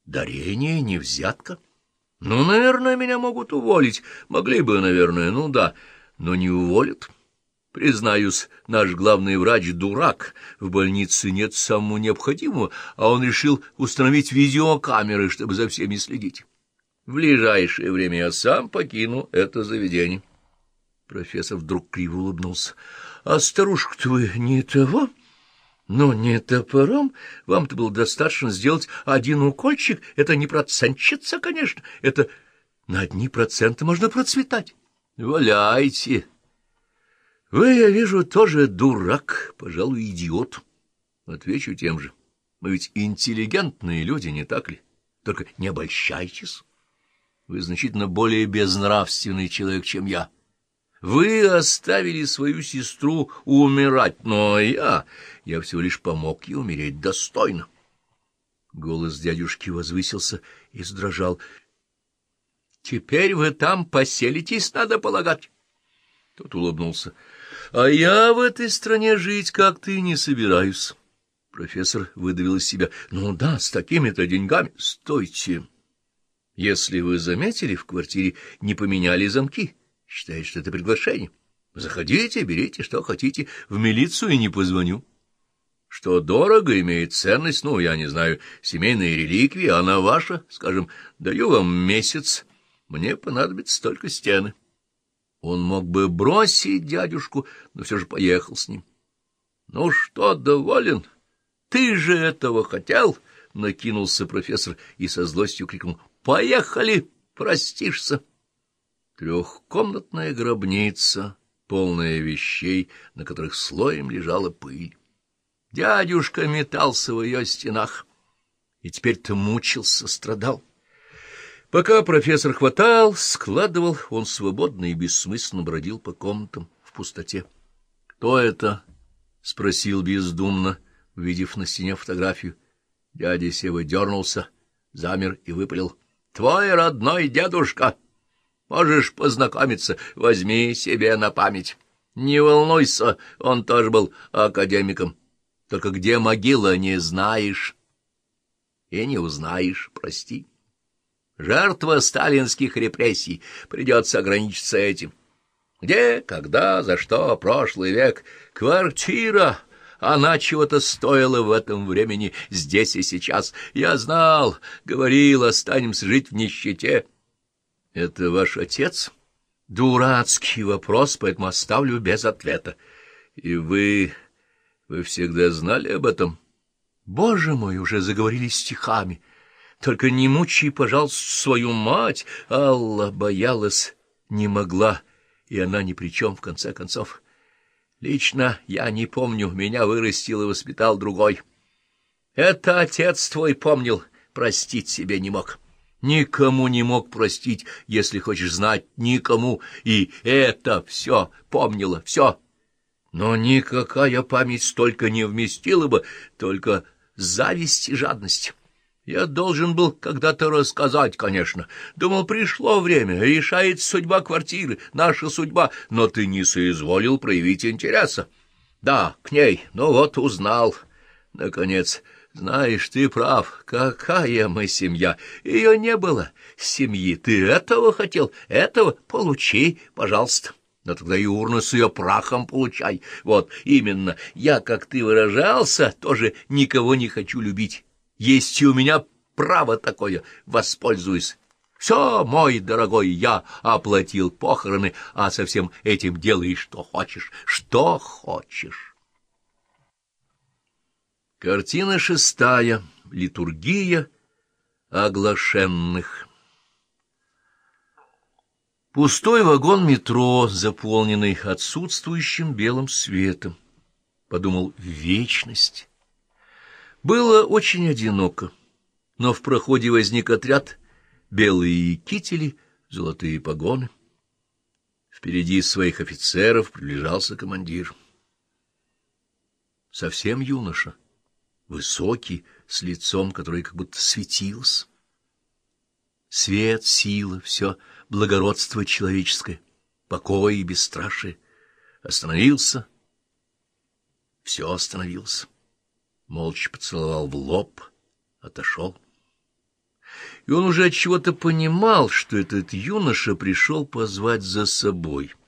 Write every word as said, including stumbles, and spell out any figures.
дарение, не взятка. Ну, наверное, меня могут уволить. Могли бы, наверное, ну да, но не уволят. Признаюсь, наш главный врач — дурак. В больнице нет самого необходимого, а он решил установить видеокамеры, чтобы за всеми следить. В ближайшее время я сам покину это заведение. Профессор вдруг криво улыбнулся. — А старушку-то вы не того? Ну, не топором. Вам-то было достаточно сделать один укольчик. Это не процентщица, конечно. Это на одни проценты можно процветать. Валяйте. Вы, я вижу, тоже дурак, пожалуй, идиот. Отвечу тем же. Мы ведь интеллигентные люди, не так ли? Только не обольщайтесь. Вы значительно более безнравственный человек, чем я. Вы оставили свою сестру умирать, но я... я всего лишь помог ей умереть достойно. Голос дядюшки возвысился и задрожал. — Теперь вы там поселитесь, надо полагать. Тот улыбнулся. — А я в этой стране жить как-то и не собираюсь. Профессор выдавил из себя. — Ну да, с такими-то деньгами. Стойте. Если вы заметили, в квартире не поменяли замки. Считаете, что это приглашение? Заходите, берите, что хотите. В милицию не позвоню. Что дорого, имеет ценность, ну, я не знаю, семейные реликвии, она ваша, скажем, даю вам месяц. Мне понадобятся только стены. Он мог бы бросить дядюшку, но все же поехал с ним. — Ну что, доволен? Ты же этого хотел? — накинулся профессор и со злостью крикнул. — Поехали, простишься. Трехкомнатная гробница, полная вещей, на которых слоем лежала пыль. Дядюшка метался в ее стенах, и теперь-то мучился, страдал. Пока профессор хватал, складывал, он свободно и бессмысленно бродил по комнатам в пустоте. — Кто это? — спросил бездумно, увидев на стене фотографию. Дядя Сева дернулся, замер и выпалил. — Твой родной дедушка! Можешь познакомиться, возьми себе на память. Не волнуйся, он тоже был академиком. Только где могила, не знаешь. И не узнаешь, прости. Жертва сталинских репрессий, придется ограничиться этим. Где, когда, за что, прошлый век, квартира, она чего-то стоила в этом времени, здесь и сейчас. Я знал, говорил, останемся жить в нищете. Это ваш отец? Дурацкий вопрос, поэтому оставлю без ответа. И вы... вы всегда знали об этом? Боже мой, уже заговорили стихами. Только не мучай, пожалуйста, свою мать. Алла боялась, не могла, и она ни при чем, в конце концов. Лично я не помню, меня вырастил и воспитал другой. Это отец твой помнил, простить себе не мог. Никому не мог простить, если хочешь знать, никому, и это все помнила, все. Но никакая память столько не вместила бы, только зависть и жадность. Я должен был когда-то рассказать, конечно. Думал, пришло время, решает судьба квартиры, наша судьба, но ты не соизволил проявить интереса. Да, к ней, ну вот узнал, наконец. Знаешь, ты прав, какая мы семья, ее не было, семьи. Ты этого хотел, этого получи, пожалуйста. Но тогда и урну с ее прахом получай. Вот именно, я, как ты выражался, тоже никого не хочу любить. Есть и у меня право такое, воспользуюсь. Все, мой дорогой, я оплатил похороны, а со всем этим делай что хочешь, что хочешь. Картина шестая. Литургия оглашенных. Пустой вагон метро, заполненный отсутствующим белым светом. Подумал, вечность. Было очень одиноко, но в проходе возник отряд, белые кители, золотые погоны. Впереди своих офицеров приближался командир. Совсем юноша, высокий, с лицом, которое как будто светилось. Свет, сила, все благородство человеческое, покой и бесстрашие. Остановился, все остановилось. Молча поцеловал в лоб, отошел. и он уже от чего-то понимал, что этот юноша пришел позвать за собой.